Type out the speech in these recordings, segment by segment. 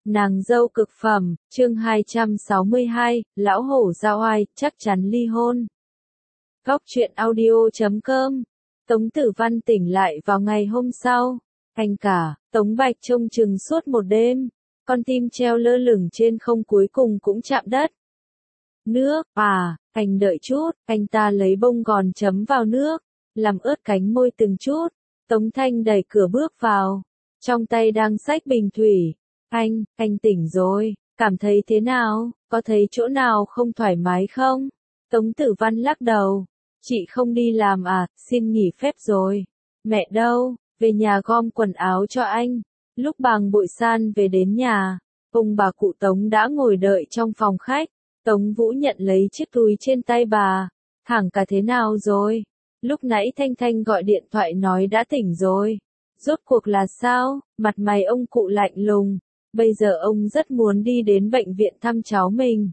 Nàng dâu cực phẩm, chương 262, lão hổ giao oai, chắc chắn ly hôn. Góc truyện audio.com. Tống Tử Văn tỉnh lại vào ngày hôm sau. Anh cả, Tống Bạch trông chừng suốt một đêm. Con tim treo lơ lửng trên không cuối cùng cũng chạm đất. Nước, anh đợi chút, anh ta lấy bông gòn chấm vào nước, làm ướt cánh môi từng chút. Tống Thanh đẩy cửa bước vào, trong tay đang xách bình thủy. Anh tỉnh rồi, cảm thấy thế nào, có thấy chỗ nào không thoải mái không? Tống Tử Văn lắc đầu, chị không đi làm à, xin nghỉ phép rồi. Mẹ đâu, về nhà gom quần áo cho anh. Lúc Bàng Bội San về đến nhà, ông bà cụ Tống đã ngồi đợi trong phòng khách. Tống Vũ nhận lấy chiếc túi trên tay bà, thẳng cả thế nào rồi? Lúc nãy Thanh Thanh gọi điện thoại nói đã tỉnh rồi. Rốt cuộc là sao? Mặt mày ông cụ lạnh lùng. Bây giờ ông rất muốn đi đến bệnh viện thăm cháu mình.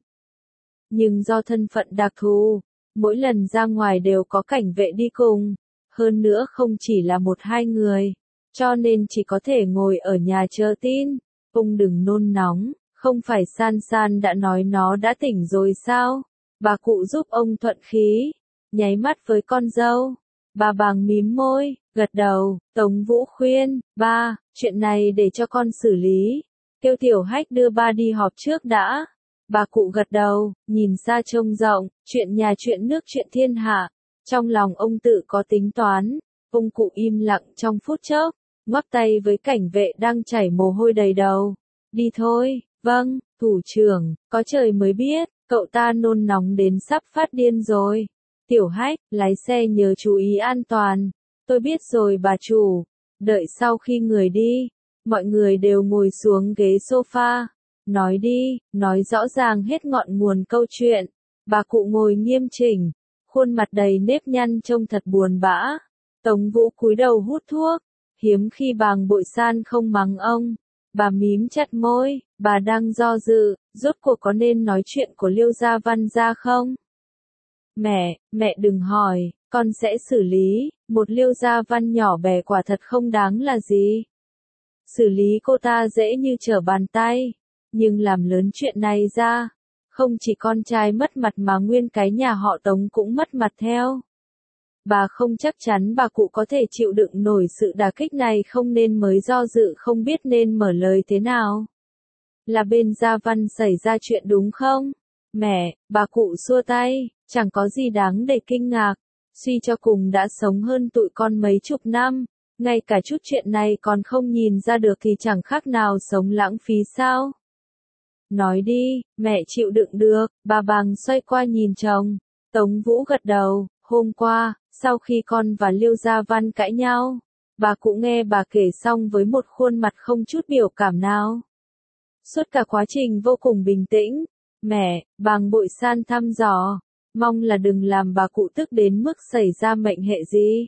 Nhưng do thân phận đặc thù, mỗi lần ra ngoài đều có cảnh vệ đi cùng. Hơn nữa không chỉ là một hai người, cho nên chỉ có thể ngồi ở nhà chờ tin. Ông đừng nôn nóng, không phải San San đã nói nó đã tỉnh rồi sao? Bà cụ giúp ông thuận khí, nháy mắt với con dâu. Bà Bàng mím môi, gật đầu. Tống Vũ khuyên, ba, chuyện này để cho con xử lý. Kêu Tiểu Hách đưa ba đi họp trước đã. Bà cụ gật đầu, nhìn xa trông rộng, chuyện nhà chuyện nước chuyện thiên hạ. Trong lòng ông tự có tính toán. Ông cụ im lặng trong phút chốc, ngoắc tay với cảnh vệ đang chảy mồ hôi đầy đầu. Đi thôi, vâng, thủ trưởng, có trời mới biết, cậu ta nôn nóng đến sắp phát điên rồi. Tiểu Hách, lái xe nhớ chú ý an toàn. Tôi biết rồi bà chủ. Đợi sau khi người đi, mọi người đều ngồi xuống ghế sofa. Nói đi, nói rõ ràng hết ngọn nguồn câu chuyện. Bà cụ ngồi nghiêm chỉnh, khuôn mặt đầy nếp nhăn trông thật buồn bã. Tống Vũ cúi đầu hút thuốc, hiếm khi Bàng Bội San không mắng ông. Bà mím chặt môi, bà đang do dự, rốt cuộc có nên nói chuyện của Liêu Gia Văn ra không? Mẹ đừng hỏi, con sẽ xử lý, một Liêu Gia Văn nhỏ bé quả thật không đáng là gì. Xử lý cô ta dễ như trở bàn tay, nhưng làm lớn chuyện này ra, không chỉ con trai mất mặt mà nguyên cái nhà họ Tống cũng mất mặt theo. Bà không chắc chắn bà cụ có thể chịu đựng nổi sự đả kích này không nên mới do dự không biết nên mở lời thế nào. Là bên Gia Văn xảy ra chuyện đúng không? Mẹ, bà cụ xua tay, chẳng có gì đáng để kinh ngạc. Suy cho cùng đã sống hơn tụi con mấy chục năm, ngay cả chút chuyện này còn không nhìn ra được thì chẳng khác nào sống lãng phí sao? Nói đi, mẹ chịu đựng được. Bà Bàng xoay qua nhìn chồng. Tống Vũ gật đầu. Hôm qua, sau khi con và Liêu Gia Văn cãi nhau, bà cụ nghe bà kể xong với một khuôn mặt không chút biểu cảm nào. Suốt cả quá trình vô cùng bình tĩnh. Mẹ, Bàng Bội San thăm dò, mong là đừng làm bà cụ tức đến mức xảy ra mệnh hệ gì.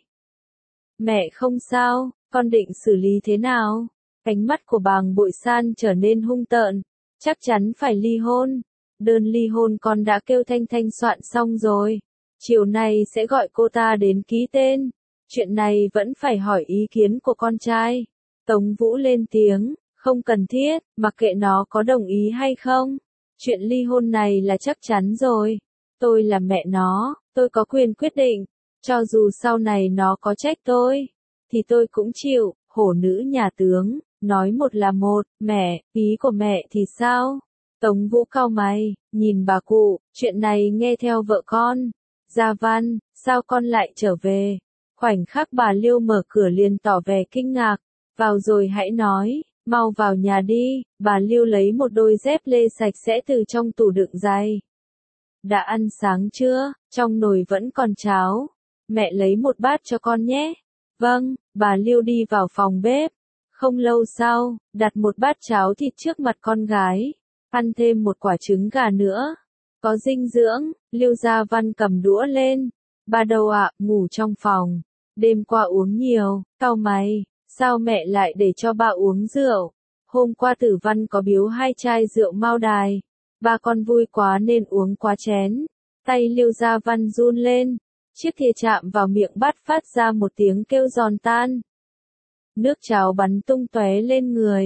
Mẹ không sao, con định xử lý thế nào? Ánh mắt của Bàng Bội San trở nên hung tợn. Chắc chắn phải ly hôn. Đơn ly hôn con đã kêu Thanh Thanh soạn xong rồi. Chiều nay sẽ gọi cô ta đến ký tên. Chuyện này vẫn phải hỏi ý kiến của con trai. Tống Vũ lên tiếng, không cần thiết, mặc kệ nó có đồng ý hay không. Chuyện ly hôn này là chắc chắn rồi. Tôi là mẹ nó, tôi có quyền quyết định. Cho dù sau này nó có trách tôi, thì tôi cũng chịu. Hổ nữ nhà tướng, nói một là một. Mẹ, ý của mẹ thì sao? Tống Vũ cau mày, nhìn bà cụ, chuyện này nghe theo vợ con. Gia Văn, sao con lại trở về? Khoảnh khắc bà Liêu mở cửa liền tỏ vẻ kinh ngạc. Vào rồi hãy nói, mau vào nhà đi. Bà Liêu lấy một đôi dép lê sạch sẽ từ trong tủ đựng giày. Đã ăn sáng chưa? Trong nồi vẫn còn cháo. Mẹ lấy một bát cho con nhé. Vâng, bà Liêu đi vào phòng bếp. Không lâu sau, đặt một bát cháo thịt trước mặt con gái. Ăn thêm một quả trứng gà nữa. Có dinh dưỡng. Liêu Gia Văn cầm đũa lên. Ba đâu ạ, ngủ trong phòng. Đêm qua uống nhiều. Cau mày, sao mẹ lại để cho ba uống rượu? Hôm qua Tử Văn có biếu 2 chai rượu Mao Đài. Ba con vui quá nên uống quá chén. Tay Liêu Gia Văn run lên. Chiếc thìa chạm vào miệng bát phát ra một tiếng kêu giòn tan. Nước cháo bắn tung tóe lên người.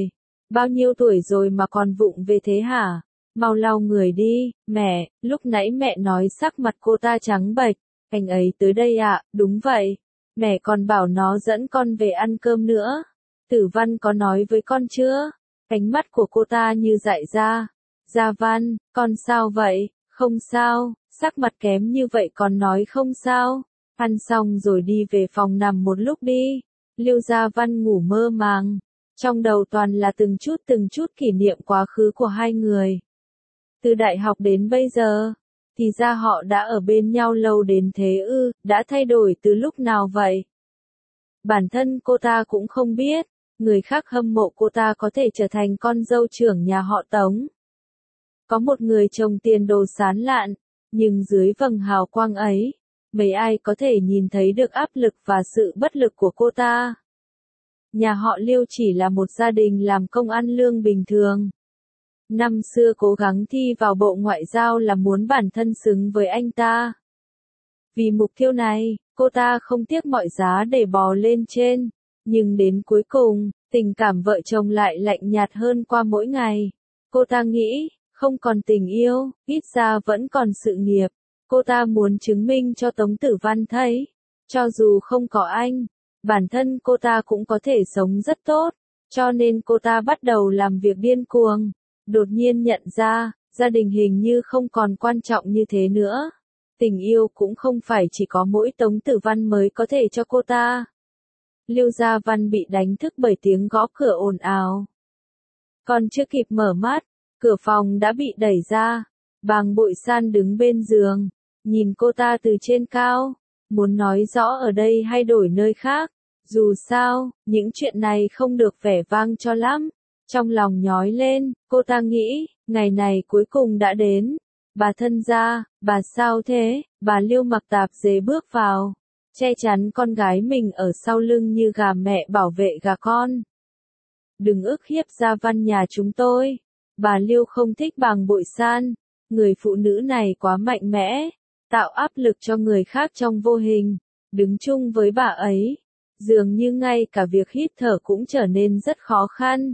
Bao nhiêu tuổi rồi mà còn vụng về thế hả? Mau lau người đi, mẹ, lúc nãy mẹ nói sắc mặt cô ta trắng bệch, anh ấy tới đây ạ, đúng vậy. Mẹ còn bảo nó dẫn con về ăn cơm nữa. Tử Văn có nói với con chưa? Ánh mắt của cô ta như dại ra. Gia Văn, con sao vậy? Không sao, sắc mặt kém như vậy còn nói không sao. Ăn xong rồi đi về phòng nằm một lúc đi. Liêu Gia Văn ngủ mơ màng. Trong đầu toàn là từng chút kỷ niệm quá khứ của hai người. Từ đại học đến bây giờ, thì ra họ đã ở bên nhau lâu đến thế ư, đã thay đổi từ lúc nào vậy? Bản thân cô ta cũng không biết, người khác hâm mộ cô ta có thể trở thành con dâu trưởng nhà họ Tống. Có một người chồng tiền đồ sáng lạn, nhưng dưới vầng hào quang ấy, mấy ai có thể nhìn thấy được áp lực và sự bất lực của cô ta. Nhà họ Liêu chỉ là một gia đình làm công ăn lương bình thường. Năm xưa cố gắng thi vào Bộ Ngoại giao là muốn bản thân xứng với anh ta. Vì mục tiêu này, cô ta không tiếc mọi giá để bò lên trên. Nhưng đến cuối cùng, tình cảm vợ chồng lại lạnh nhạt hơn qua mỗi ngày. Cô ta nghĩ, không còn tình yêu, ít ra vẫn còn sự nghiệp. Cô ta muốn chứng minh cho Tống Tử Văn thấy, cho dù không có anh, bản thân cô ta cũng có thể sống rất tốt. Cho nên cô ta bắt đầu làm việc điên cuồng. Đột nhiên nhận ra, gia đình hình như không còn quan trọng như thế nữa. Tình yêu cũng không phải chỉ có mỗi Tống Tử Văn mới có thể cho cô ta. Liêu Gia Văn bị đánh thức bởi tiếng gõ cửa ồn ào. Còn chưa kịp mở mắt, cửa phòng đã bị đẩy ra. Bàng Bội San đứng bên giường, nhìn cô ta từ trên cao, muốn nói rõ ở đây hay đổi nơi khác. Dù sao, những chuyện này không được vẻ vang cho lắm. Trong lòng nhói lên, cô ta nghĩ, ngày này cuối cùng đã đến. Bà thân gia, bà sao thế? Bà Liêu mặc tạp dề bước vào, che chắn con gái mình ở sau lưng như gà mẹ bảo vệ gà con. Đừng ức hiếp Gia Văn nhà chúng tôi. Bà Liêu không thích Bàng Bội San. Người phụ nữ này quá mạnh mẽ, tạo áp lực cho người khác trong vô hình. Đứng chung với bà ấy, dường như ngay cả việc hít thở cũng trở nên rất khó khăn.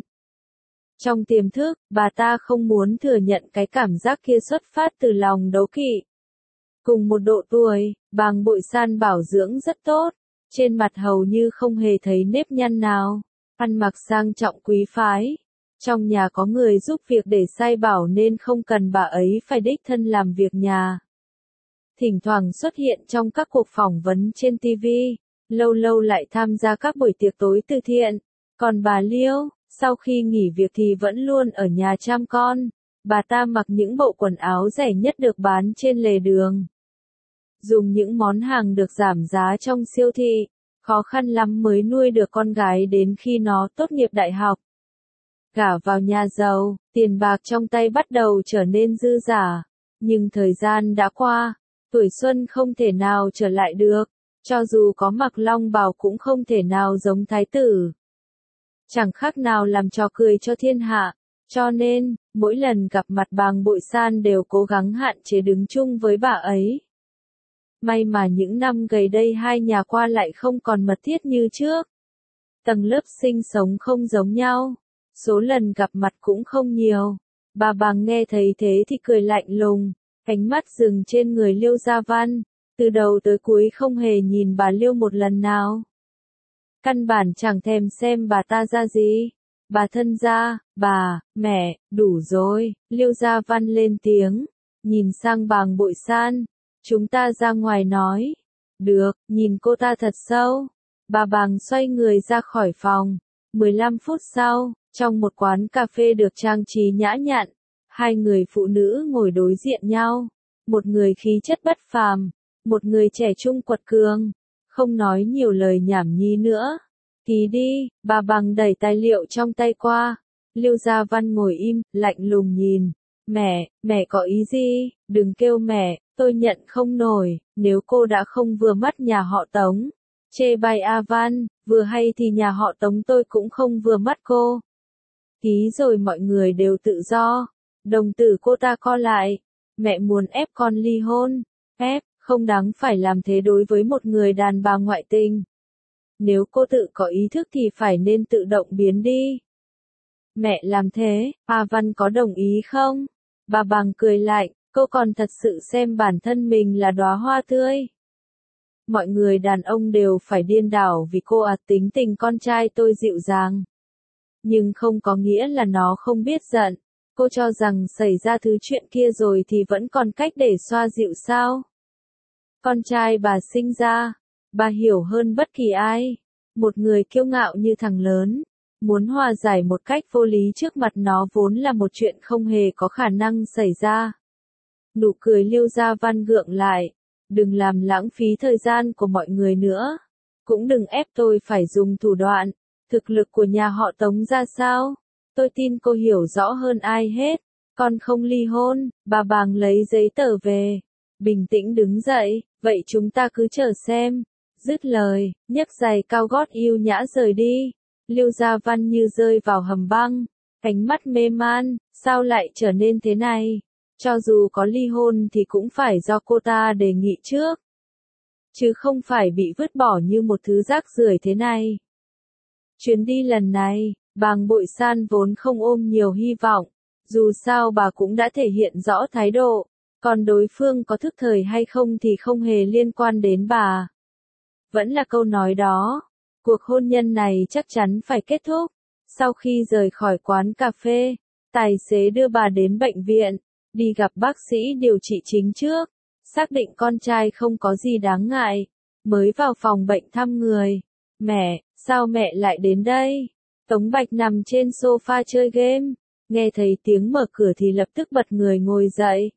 Trong tiềm thức, bà ta không muốn thừa nhận cái cảm giác kia xuất phát từ lòng đố kỵ. Cùng một độ tuổi, Bàng Bội San bảo dưỡng rất tốt, trên mặt hầu như không hề thấy nếp nhăn nào, ăn mặc sang trọng quý phái. Trong nhà có người giúp việc để sai bảo nên không cần bà ấy phải đích thân làm việc nhà. Thỉnh thoảng xuất hiện trong các cuộc phỏng vấn trên TV, lâu lâu lại tham gia các buổi tiệc tối từ thiện. Còn bà Liêu, sau khi nghỉ việc thì vẫn luôn ở nhà chăm con. Bà ta mặc những bộ quần áo rẻ nhất được bán trên lề đường. Dùng những món hàng được giảm giá trong siêu thị. Khó khăn lắm mới nuôi được con gái đến khi nó tốt nghiệp đại học. Gả vào nhà giàu, tiền bạc trong tay bắt đầu trở nên dư dả. Nhưng thời gian đã qua, tuổi xuân không thể nào trở lại được. Cho dù có mặc long bào cũng không thể nào giống thái tử. Chẳng khác nào làm trò cười cho thiên hạ. Cho nên, mỗi lần gặp mặt Bàng Bội San đều cố gắng hạn chế đứng chung với bà ấy. May mà những năm gần đây hai nhà qua lại không còn mật thiết như trước. Tầng lớp sinh sống không giống nhau. Số lần gặp mặt cũng không nhiều. Bà Bàng nghe thấy thế thì cười lạnh lùng. Ánh mắt dừng trên người Liêu Gia Văn. Từ đầu tới cuối không hề nhìn bà Liêu một lần nào. Căn bản chẳng thèm xem bà ta ra gì. Bà thân gia, bà, mẹ, đủ rồi. Liêu Gia Văn lên tiếng. Nhìn sang Bàng Bội San. Chúng ta ra ngoài nói. Được, nhìn cô ta thật sâu. Bà Bàng xoay người ra khỏi phòng. 15 phút sau, trong một quán cà phê được trang trí nhã nhặn, hai người phụ nữ ngồi đối diện nhau. Một người khí chất bất phàm, một người trẻ trung quật cường. Không nói nhiều lời nhảm nhí nữa. Ký đi, bà Bàng đẩy tài liệu trong tay qua. Liêu Gia Văn ngồi im, lạnh lùng nhìn. Mẹ có ý gì? Đừng kêu mẹ, tôi nhận không nổi, nếu cô đã không vừa mắt nhà họ Tống. Chê bai A Văn, vừa hay thì nhà họ Tống tôi cũng không vừa mắt cô. Ký rồi mọi người đều tự do. Đồng tử cô ta co lại. Mẹ muốn ép con ly hôn. Ép, không đáng phải làm thế đối với một người đàn bà ngoại tình. Nếu cô tự có ý thức thì phải nên tự động biến đi. Mẹ làm thế, A Văn có đồng ý không? Bà Bằng cười lạnh, cô còn thật sự xem bản thân mình là đóa hoa tươi. Mọi người đàn ông đều phải điên đảo vì cô tính tình con trai tôi dịu dàng. Nhưng không có nghĩa là nó không biết giận. Cô cho rằng xảy ra thứ chuyện kia rồi thì vẫn còn cách để xoa dịu sao? Con trai bà sinh ra, bà hiểu hơn bất kỳ ai. Một người kiêu ngạo như thằng lớn, muốn hòa giải một cách vô lý trước mặt nó vốn là một chuyện không hề có khả năng xảy ra. Nụ cười Liêu Gia Văn gượng lại, đừng làm lãng phí thời gian của mọi người nữa. Cũng đừng ép tôi phải dùng thủ đoạn. Thực lực của nhà họ Tống ra sao? Tôi tin cô hiểu rõ hơn ai hết. Con không ly hôn, bà Bàng lấy giấy tờ về. Bình tĩnh đứng dậy, vậy chúng ta cứ chờ xem. Dứt lời, nhấc giày cao gót yêu nhã rời đi. Liêu Gia Văn như rơi vào hầm băng. Ánh mắt mê man, sao lại trở nên thế này? Cho dù có ly hôn thì cũng phải do cô ta đề nghị trước. Chứ không phải bị vứt bỏ như một thứ rác rưởi thế này. Chuyến đi lần này, Bàng Bội San vốn không ôm nhiều hy vọng. Dù sao bà cũng đã thể hiện rõ thái độ. Còn đối phương có thức thời hay không thì không hề liên quan đến bà. Vẫn là câu nói đó. Cuộc hôn nhân này chắc chắn phải kết thúc. Sau khi rời khỏi quán cà phê, tài xế đưa bà đến bệnh viện. Đi gặp bác sĩ điều trị chính trước. Xác định con trai không có gì đáng ngại. Mới vào phòng bệnh thăm người. Mẹ, sao mẹ lại đến đây? Tống Bạch nằm trên sofa chơi game. Nghe thấy tiếng mở cửa thì lập tức bật người ngồi dậy.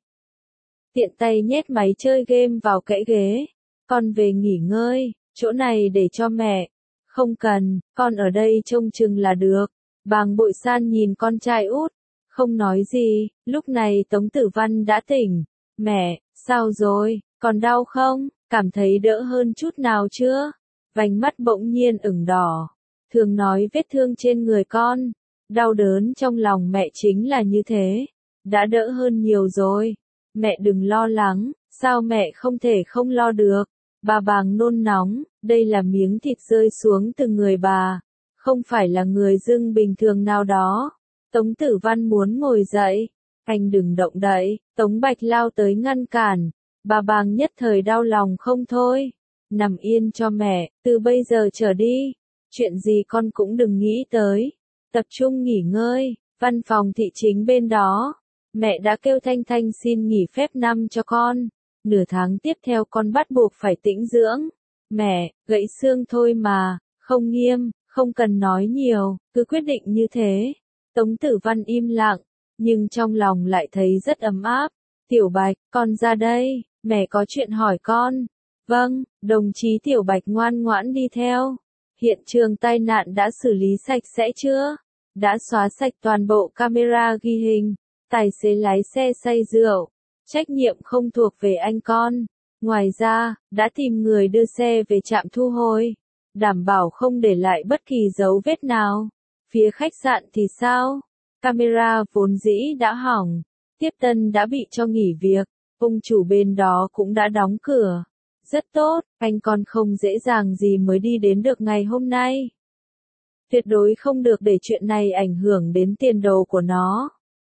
Tiện tay nhét máy chơi game vào kẽ ghế. Con về nghỉ ngơi, chỗ này để cho mẹ. Không cần, con ở đây trông chừng là được. Bàng Bội San nhìn con trai út. Không nói gì, lúc này Tống Tử Văn đã tỉnh. Mẹ, sao rồi, còn đau không? Cảm thấy đỡ hơn chút nào chưa? Vành mắt bỗng nhiên ửng đỏ. Thường nói vết thương trên người con. Đau đớn trong lòng mẹ chính là như thế. Đã đỡ hơn nhiều rồi. Mẹ đừng lo lắng, sao mẹ không thể không lo được. Bà Bàng nôn nóng, đây là miếng thịt rơi xuống từ người bà. Không phải là người dưng bình thường nào đó. Tống Tử Văn muốn ngồi dậy. Anh đừng động đậy, Tống Bạch lao tới ngăn cản. Bà Bàng nhất thời đau lòng không thôi. Nằm yên cho mẹ, từ bây giờ trở đi. Chuyện gì con cũng đừng nghĩ tới. Tập trung nghỉ ngơi, văn phòng thị chính bên đó. Mẹ đã kêu Thanh Thanh xin nghỉ phép năm cho con. Nửa tháng tiếp theo con bắt buộc phải tĩnh dưỡng. Mẹ, gãy xương thôi mà, không nghiêm, không cần nói nhiều, cứ quyết định như thế. Tống Tử Văn im lặng, nhưng trong lòng lại thấy rất ấm áp. Tiểu Bạch, con ra đây, mẹ có chuyện hỏi con. Vâng, đồng chí Tiểu Bạch ngoan ngoãn đi theo. Hiện trường tai nạn đã xử lý sạch sẽ chưa? Đã xóa sạch toàn bộ camera ghi hình. Tài xế lái xe say rượu. Trách nhiệm không thuộc về anh con. Ngoài ra, đã tìm người đưa xe về trạm thu hồi. Đảm bảo không để lại bất kỳ dấu vết nào. Phía khách sạn thì sao? Camera vốn dĩ đã hỏng. Tiếp tân đã bị cho nghỉ việc. Ông chủ bên đó cũng đã đóng cửa. Rất tốt, anh con không dễ dàng gì mới đi đến được ngày hôm nay. Tuyệt đối không được để chuyện này ảnh hưởng đến tiền đồ của nó.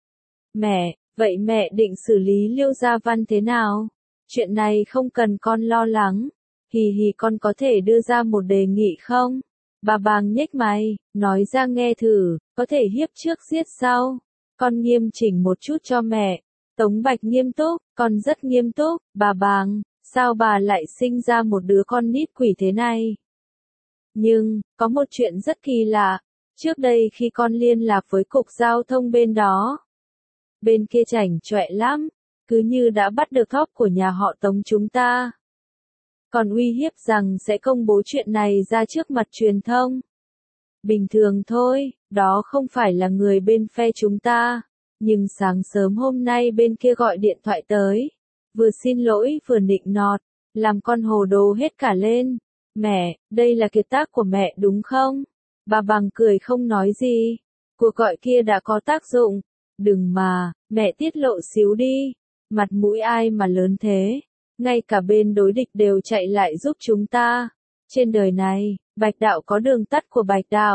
Mẹ, vậy mẹ định xử lý Liêu Gia Văn thế nào? Chuyện này không cần con lo lắng. Hì hì, con có thể đưa ra một đề nghị không? Bà Bàng nhếch mày, nói ra nghe thử, có thể hiếp trước giết sau. Con nghiêm chỉnh một chút cho mẹ. Tống Bạch nghiêm túc, con rất nghiêm túc. Bà Bàng, sao bà lại sinh ra một đứa con nít quỷ thế này? Nhưng, có một chuyện rất kỳ lạ. Trước đây khi con liên lạc với cục giao thông bên đó, bên kia chảnh chọe lắm, cứ như đã bắt được thóp của nhà họ Tống chúng ta. Còn uy hiếp rằng sẽ công bố chuyện này ra trước mặt truyền thông. Bình thường thôi, đó không phải là người bên phe chúng ta. Nhưng sáng sớm hôm nay bên kia gọi điện thoại tới. Vừa xin lỗi vừa nịnh nọt, làm con hồ đồ hết cả lên. Mẹ, đây là kiệt tác của mẹ đúng không? Bà Bằng cười không nói gì. Cuộc gọi kia đã có tác dụng. Đừng mà, mẹ tiết lộ xíu đi. Mặt mũi ai mà lớn thế. Ngay cả bên đối địch đều chạy lại giúp chúng ta. Trên đời này, Bạch Đạo có đường tắt của Bạch Đạo.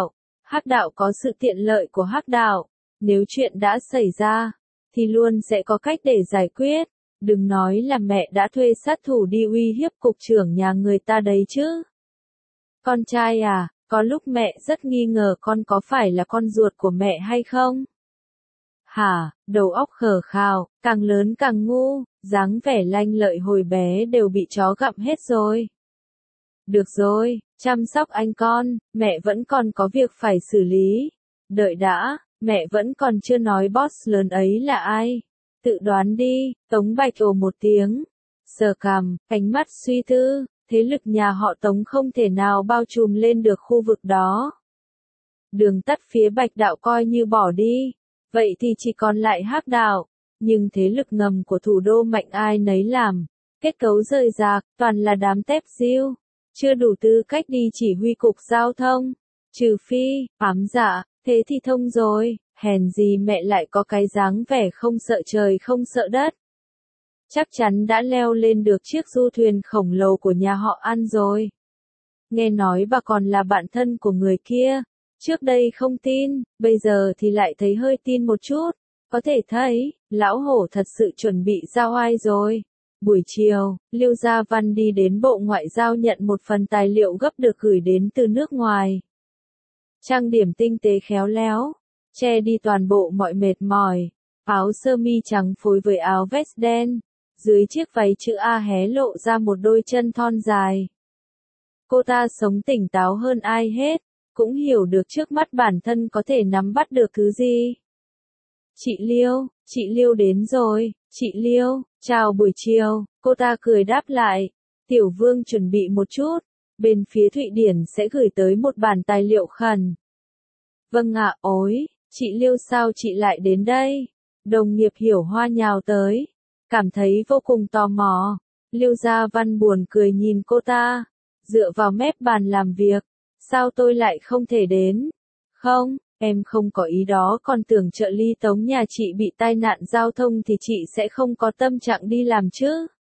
Hắc đạo có sự tiện lợi của hắc đạo, nếu chuyện đã xảy ra, thì luôn sẽ có cách để giải quyết. Đừng nói là mẹ đã thuê sát thủ đi uy hiếp cục trưởng nhà người ta đấy chứ. Con trai à, có lúc mẹ rất nghi ngờ con có phải là con ruột của mẹ hay không? Hả, đầu óc khờ khào, càng lớn càng ngu, dáng vẻ lanh lợi hồi bé đều bị chó gặm hết rồi. Được rồi, chăm sóc anh con, mẹ vẫn còn có việc phải xử lý. Đợi đã, mẹ vẫn còn chưa nói boss lớn ấy là ai. Tự đoán đi, Tống Bạch ồ một tiếng. Sờ cằm, ánh mắt suy tư, thế lực nhà họ Tống không thể nào bao trùm lên được khu vực đó. Đường tắt phía Bạch đạo coi như bỏ đi, vậy thì chỉ còn lại Hắc đạo, nhưng thế lực ngầm của thủ đô mạnh ai nấy làm, kết cấu rời rạc, toàn là đám tép diêu, chưa đủ tư cách đi chỉ huy cục giao thông, trừ phi, ám dạ, thế thì thông rồi, hèn gì mẹ lại có cái dáng vẻ không sợ trời không sợ đất. Chắc chắn đã leo lên được chiếc du thuyền khổng lồ của nhà họ An rồi. Nghe nói bà còn là bạn thân của người kia. Trước đây không tin, bây giờ thì lại thấy hơi tin một chút. Có thể thấy, lão hổ thật sự chuẩn bị giao oai rồi. Buổi chiều, Lưu Gia Văn đi đến Bộ Ngoại giao nhận một phần tài liệu gấp được gửi đến từ nước ngoài. Trang điểm tinh tế khéo léo, che đi toàn bộ mọi mệt mỏi. Áo sơ mi trắng phối với áo vest đen. Dưới chiếc váy chữ A hé lộ ra một đôi chân thon dài. Cô ta sống tỉnh táo hơn ai hết, cũng hiểu được trước mắt bản thân có thể nắm bắt được thứ gì. Chị Liêu đến rồi, chị Liêu, chào buổi chiều, cô ta cười đáp lại. Tiểu Vương chuẩn bị một chút, bên phía Thụy Điển sẽ gửi tới một bản tài liệu khẩn. Vâng ạ, ối, chị Liêu sao chị lại đến đây? Đồng nghiệp Hiểu Hoa nhào tới. Cảm thấy vô cùng tò mò. Lưu Gia Văn buồn cười nhìn cô ta. Dựa vào mép bàn làm việc. Sao tôi lại không thể đến? Không, em không có ý đó, còn tưởng trợ lý Tống nhà chị bị tai nạn giao thông thì chị sẽ không có tâm trạng đi làm chứ.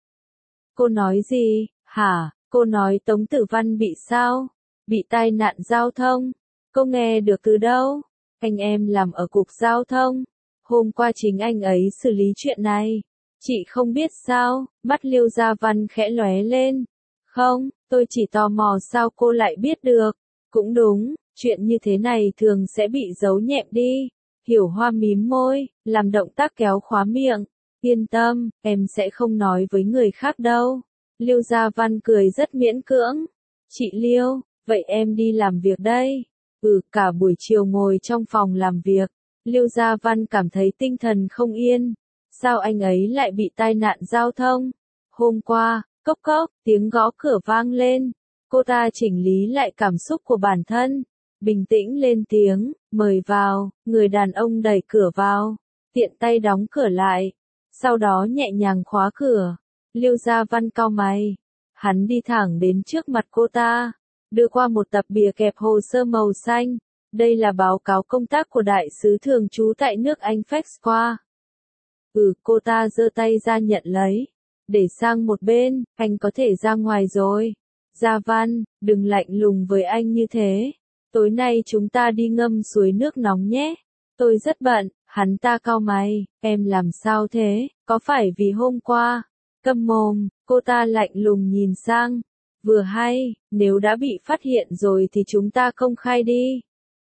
Cô nói gì? Hả? Cô nói Tống Tử Văn bị sao? Bị tai nạn giao thông? Cô nghe được từ đâu? Anh em làm ở cục giao thông. Hôm qua chính anh ấy xử lý chuyện này. Chị không biết sao? Mắt Lưu Gia Văn khẽ lóe lên. Không, tôi chỉ tò mò sao cô lại biết được. Cũng đúng, chuyện như thế này thường sẽ bị giấu nhẹm đi. Hiểu Hoa mím môi, làm động tác kéo khóa miệng. Yên tâm, em sẽ không nói với người khác đâu. Lưu Gia Văn cười rất miễn cưỡng. Chị Liêu, vậy em đi làm việc đây. Cả buổi chiều ngồi trong phòng làm việc. Lưu Gia Văn cảm thấy tinh thần không yên. Sao anh ấy lại bị tai nạn giao thông? Hôm qua, cốc cốc, tiếng gõ cửa vang lên. Cô ta chỉnh lý lại cảm xúc của bản thân. Bình tĩnh lên tiếng, mời vào, người đàn ông đẩy cửa vào. Tiện tay đóng cửa lại. Sau đó nhẹ nhàng khóa cửa. Lưu Gia Văn cau mày. Hắn đi thẳng đến trước mặt cô ta. Đưa qua một tập bìa kẹp hồ sơ màu xanh. Đây là báo cáo công tác của đại sứ thường trú tại nước Anh Fexqua. Cô ta giơ tay ra nhận lấy. Để sang một bên, anh có thể ra ngoài rồi. Gia Văn, đừng lạnh lùng với anh như thế. Tối nay chúng ta đi ngâm suối nước nóng nhé. Tôi rất bận, hắn ta cau mày. Em làm sao thế, có phải vì hôm qua? Câm mồm, cô ta lạnh lùng nhìn sang. Vừa hay, nếu đã bị phát hiện rồi thì chúng ta công khai đi.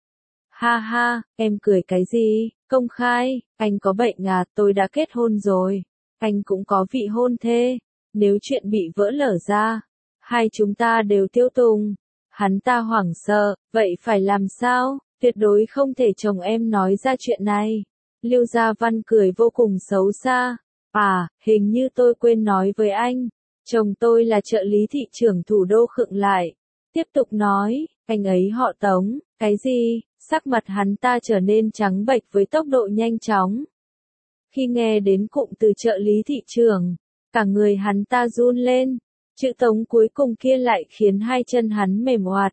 Ha ha, em cười cái gì? Công khai, anh có bệnh à, tôi đã kết hôn rồi. Anh cũng có vị hôn thê. Nếu chuyện bị vỡ lở ra, hai chúng ta đều tiêu tùng. Hắn ta hoảng sợ, vậy phải làm sao? Tuyệt đối không thể chồng em nói ra chuyện này. Lưu Gia Văn cười vô cùng xấu xa. Hình như tôi quên nói với anh. Chồng tôi là trợ lý thị trưởng thủ đô khựng lại. Tiếp tục nói, anh ấy họ Tống, cái gì? Sắc mặt hắn ta trở nên trắng bệch với tốc độ nhanh chóng. Khi nghe đến cụm từ trợ lý thị trưởng, cả người hắn ta run lên. Chữ Tống cuối cùng kia lại khiến hai chân hắn mềm oạt.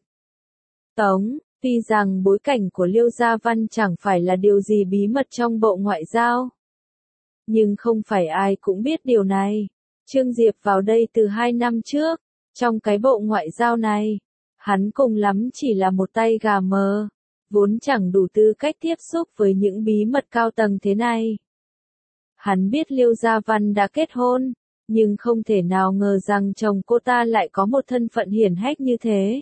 Tống, tuy rằng bối cảnh của Liêu Gia Văn chẳng phải là điều gì bí mật trong Bộ Ngoại giao. Nhưng không phải ai cũng biết điều này. Trương Diệp vào đây từ 2 năm trước. Trong cái Bộ Ngoại giao này, hắn cùng lắm chỉ là một tay gà mờ. vốn chẳng đủ tư cách tiếp xúc với những bí mật cao tầng thế này. Hắn biết Liêu Gia Văn đã kết hôn, nhưng không thể nào ngờ rằng chồng cô ta lại có một thân phận hiển hách như thế.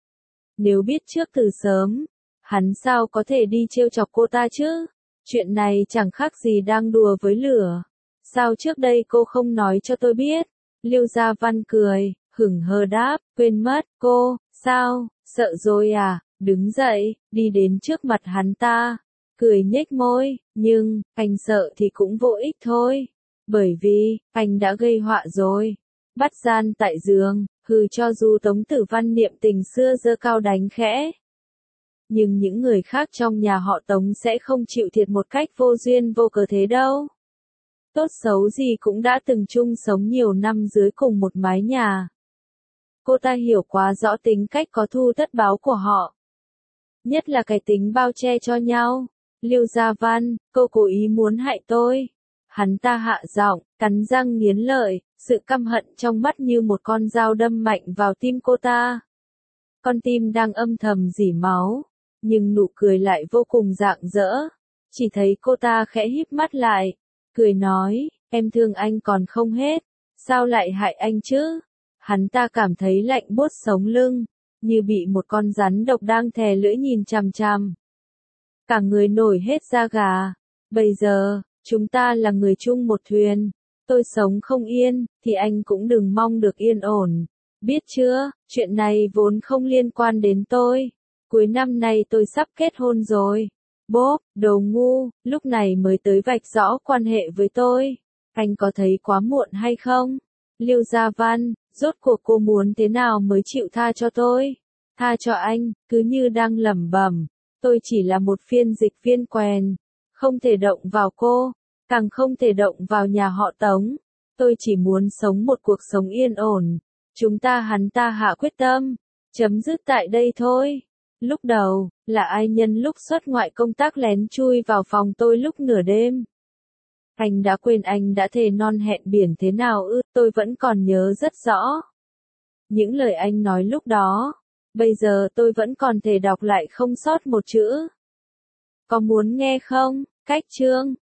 Nếu biết trước từ sớm, hắn sao có thể đi trêu chọc cô ta chứ? Chuyện này chẳng khác gì đang đùa với lửa. Sao trước đây cô không nói cho tôi biết? Liêu Gia Văn cười, hửng hờ đáp, quên mất, cô, sao, sợ rồi à? Đứng dậy, đi đến trước mặt hắn ta, cười nhếch môi, nhưng, anh sợ thì cũng vô ích thôi. Bởi vì, anh đã gây họa rồi. Bắt gian tại giường, cho dù Tống Tử Văn niệm tình xưa giơ cao đánh khẽ. Nhưng những người khác trong nhà họ Tống sẽ không chịu thiệt một cách vô duyên vô cớ thế đâu. Tốt xấu gì cũng đã từng chung sống nhiều năm dưới cùng một mái nhà. Cô ta hiểu quá rõ tính cách có thu tất báo của họ. Nhất là cái tính bao che cho nhau. Liêu Gia Văn, cô cố ý muốn hại tôi. Hắn ta hạ giọng, cắn răng nghiến lợi, sự căm hận trong mắt như một con dao đâm mạnh vào tim cô ta. Con tim đang âm thầm rỉ máu, nhưng nụ cười lại vô cùng rạng rỡ. Chỉ thấy cô ta khẽ híp mắt lại, cười nói, em thương anh còn không hết, sao lại hại anh chứ? Hắn ta cảm thấy lạnh buốt sống lưng, như bị một con rắn độc đang thè lưỡi nhìn chằm chằm. Cả người nổi hết da gà. Bây giờ, chúng ta là người chung một thuyền. Tôi sống không yên, thì anh cũng đừng mong được yên ổn. Biết chưa, chuyện này vốn không liên quan đến tôi. Cuối năm nay tôi sắp kết hôn rồi. Bốp, đồ ngu, lúc này mới tới vạch rõ quan hệ với tôi. Anh có thấy quá muộn hay không? Liêu Gia Văn, rốt cuộc cô muốn thế nào mới chịu tha cho tôi? Tha cho anh, cứ như đang lẩm bẩm. Tôi chỉ là một phiên dịch viên quèn. Không thể động vào cô, càng không thể động vào nhà họ Tống. Tôi chỉ muốn sống một cuộc sống yên ổn. Hắn ta hạ quyết tâm. Chấm dứt tại đây thôi. Lúc đầu, là ai nhân lúc xuất ngoại công tác lén chui vào phòng tôi lúc nửa đêm? Anh đã quên anh đã thề non hẹn biển thế nào ư? Tôi vẫn còn nhớ rất rõ. Những lời anh nói lúc đó, bây giờ tôi vẫn còn thể đọc lại không sót một chữ. Có muốn nghe không? Cách chương